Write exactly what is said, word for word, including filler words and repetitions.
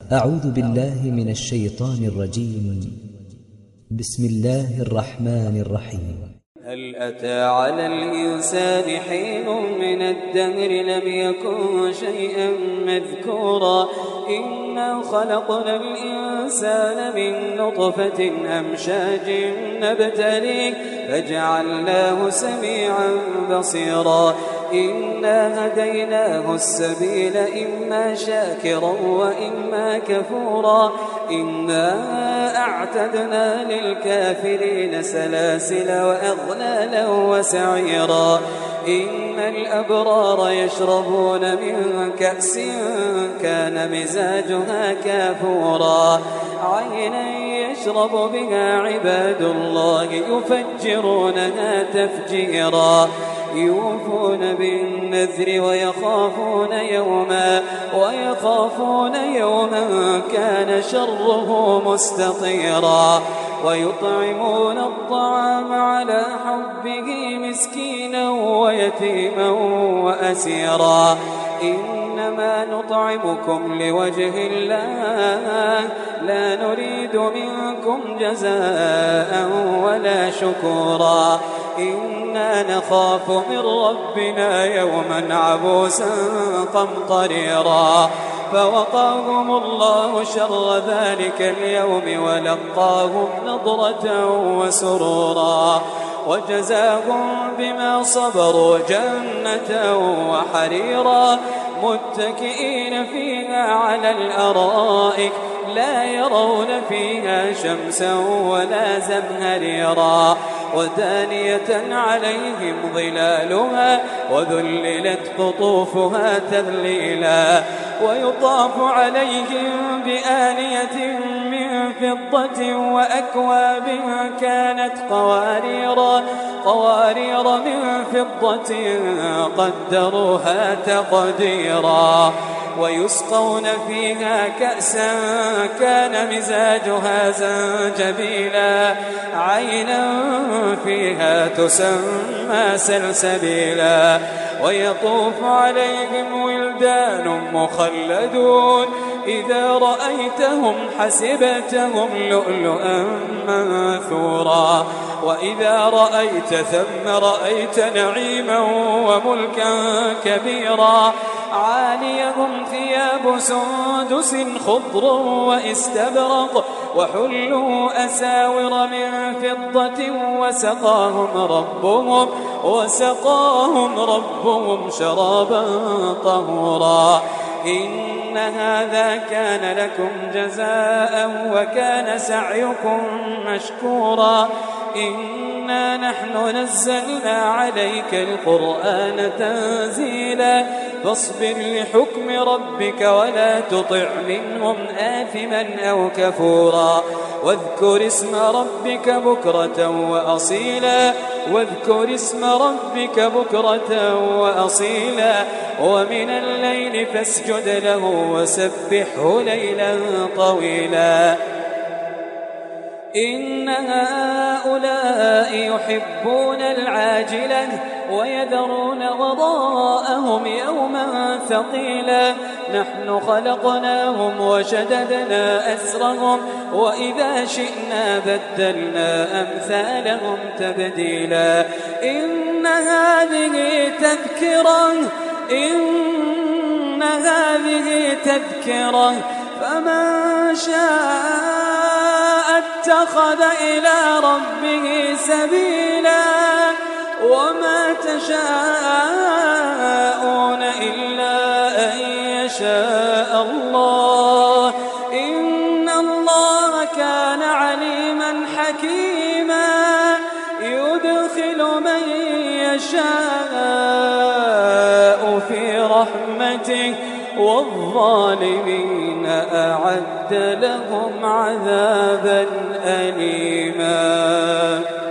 أعوذ بالله من الشيطان الرجيم. بسم الله الرحمن الرحيم. هل أتى على الإنسان حين من الدهر لم يكن شيئا مذكورا إنا خلقنا الإنسان من نطفة أمشاج نبتليه فجعلناه سميعا بصيرا إنا هديناه السبيل إما شاكرا وإما كفورا إنا أعتدنا للكافرين سلاسل وأغلالا وسعيرا إن الأبرار يشربون من كأس كان مزاجها كافورا عينا يشرب بها عباد الله يفجرونها تفجيرا يوفون بالنذر ويخافون يوما ويخافون يوما كان شره مستطيرا ويطعمون الطعام على حبه مسكينا ويتيما وأسيرا إنما نطعمكم لوجه الله لا نريد منكم جزاء ولا شكورا إنا نخاف من ربنا يوما عبوسا قمطريرا فوقاهم الله شر ذلك اليوم ولقاهم نضرة وسرورا وجزاهم بما صبروا جنة وحريرا متكئين فيها على الأرائك لا يرون فيها شمسا ولا زمهريرا ودانية عليهم ظلالها وذللت قطوفها تذليلا ويطاف عليهم بآنية من فضة وأكواب كانت قوارير قوارير من فضة قدروها تقديرا ويسقون فيها كأسا كان مزاجها زنجبيلا عينا فيها تسمى سلسبيلا ويطوف عليهم ولدان مخلدون إذا رأيتهم حسبتهم لؤلؤا منثورا وإذا رأيت ثم رأيت نعيما وملكا كبيرا عاليهم ثياب سندس خضر واستبرق وحلوا أساور من فضة وسقاهم ربهم وسقاهم ربهم شرابا طهورا إن هذا كان لكم جزاء وكان سعيكم مشكورا إنا نحن نزلنا عليك القرآن تنزيلا فاصبر لحكم ربك ولا تطع منهم آثما أو كفورا واذكر اسم ربك بكرة وأصيلا واذكر اسم ربك بكرة وأصيلا ومن الليل فاسجد له وسبحه ليلا طويلا إن هؤلاء يحبون العاجلة ويذرون وراءهم يوما ثقيلا نحن خلقناهم وشددنا أسرهم وإذا شئنا بدلنا أمثالهم تبديلا إن هذه تذكرة إن هذه تذكرة فمن شاء اتخذ إلى ربه سبيلا وما تشاءون إلا أن يشاء الله إن الله كان عليما حكيما يدخل من يشاء في رحمته والظالمين أعد لهم عذابا أليما.